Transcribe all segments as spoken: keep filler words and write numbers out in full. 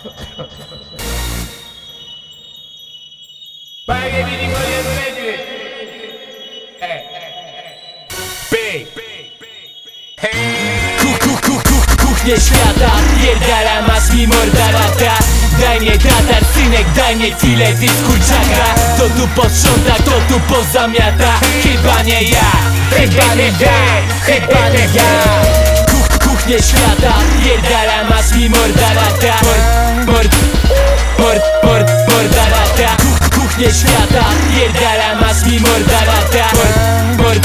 Panie Milico, nie wledzie! Kuchnie świata, pierdala, masz mi morda lata. Daj mnie tatar, synek, daj mnie filet i z kurczaka. To tu posprząta, to tu pozamiata. Chyba nie ja, chyba nie ja, chyba nie ja. Kuchnie świata, pierdala, masz mi morda lata. Mord, mord, mord, morda lata. Kuchnie świata, pierdala, masz mi morda lata. Mord,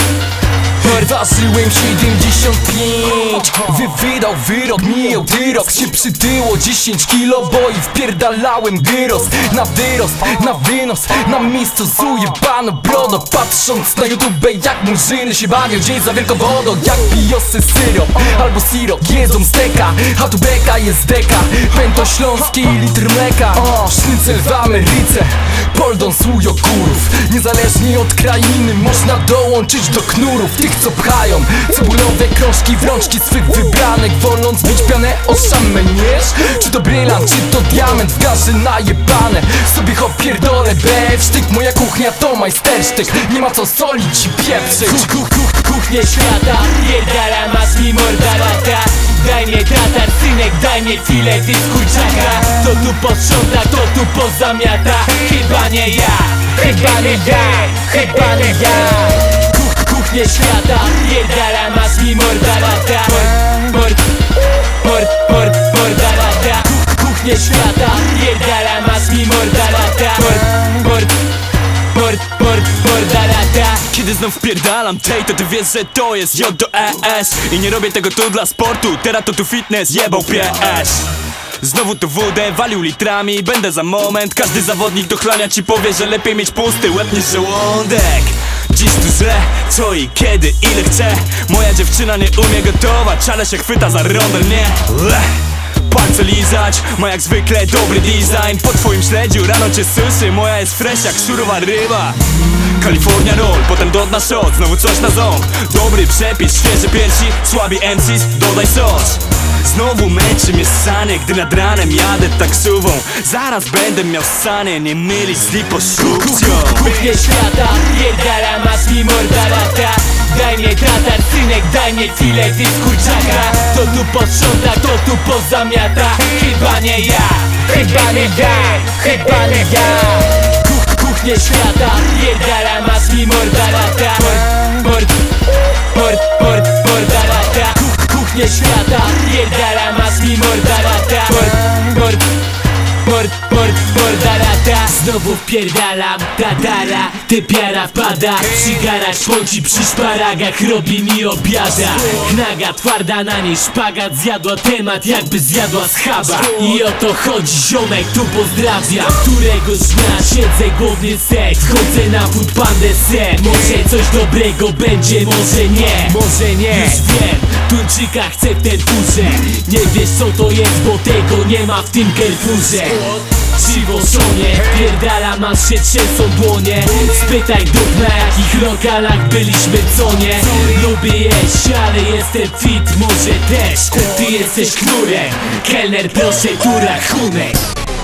ważyłem siedemdziesiąt pięć. Wy wydał wyrok, mijał wyrok. Się przytyło dziesięć kilo, bo i wpierdalałem gyros. Na wyrost, na wynos, na miejscu zujebano brodo. Patrząc na YouTube, jak murzyny się bawią dzień za wielkowodą. Jak pijosy syrop, albo sirop, jedzą steka. A tu beka jest deka, pęto śląskie i litr mleka. O, sznycel w Ameryce, poldon z ujogurów. Niezależnie od krainy można dołączyć do knurów. Tych co pchają cebulowe krążki w rączki swych wybranek, woląc bić pianę o szamenierz. Czy to brylant, czy to diament w garze najebane. Sobie hop pierdolę, be, sztyk. Moja kuchnia to majstersztyk, nie ma co solić i pieprzyć. Kuchnie świata, pierdala, masz mi morda lata. Daj mnie tatar, synek, daj mnie filet i z kurczaka. To tu posprząta, to tu pozamiata. Chyba nie ja, chyba nie ja, chyba nie ja. Kuchnie świata, pierdala, masz mi morda lata. Mord, mord, mord, morda lata. Kuchnie świata, pierdala, masz mi morda lata. Mord, mord, mord, morda lata. Kiedy znów wpierdalam tej, to ty wiesz, że to jest J do E S. I nie robię tego tu dla sportu, teraz to tu fitness, jebał pies. Znowu to wódę walił litrami, będę za moment. Każdy zawodnik do chlania ci powie, że lepiej mieć pusty łeb niż żołądek. Dziś tu źle, co i kiedy, ile chcę. Moja dziewczyna nie umie gotować, ale się chwyta za rower, nie? Palce lizać, ma jak zwykle dobry design. Po twoim śledziu rano cię suszy, moja jest fresh jak surowa ryba. California roll, potem dodna shot, znowu coś na ząb. Dobry przepis, świeże piersi, słabi M Cs, dodaj sos. Znowu męczy mnie ssanie, gdy nad ranem jadę taksówą. Zaraz będę miał ssanie, nie mylić z liposunkcją. Kuchnie świata, pierdala, masz mi morda lata. Daj mnie tatar, synek, daj mnie filet i z kurczaka. To tu posprząta, to tu pozamiata. Chyba nie ja, chyba nie ja, chyba nie ja. Kuchnie świata, pierdala, masz mi morda lata. Mord, mord, mord, morda lata. Kuchnie świata, pierdala, masz mi morda lata. Mord, mord, mord, mord, morda lata. Znowu wpierdalam, tatara, typiara wpada. Cygara szponci przy szparagach, robi mi obiada. Knaga twarda, na niej szpagat, zjadła temat, jakby zjadła schaba. I o to chodzi, ziomek, tu pozdrawiam. Któregoś dnia siedzę głodny set, chodzę na food pandę set. Może coś dobrego będzie, może nie, może nie. Już wiem, tuńczyka chcę w ten turze. Nie wiesz co to jest, bo tego nie ma w tym Carrefourze. Siwoszonie, pierdala, masz się trzęsą dłonie. Spytaj duch, na jakich lokalach byliśmy, co nie. Lubię jeść, ale jestem fit, może też. Ty jesteś knurem, kelner proszę tu rachunek.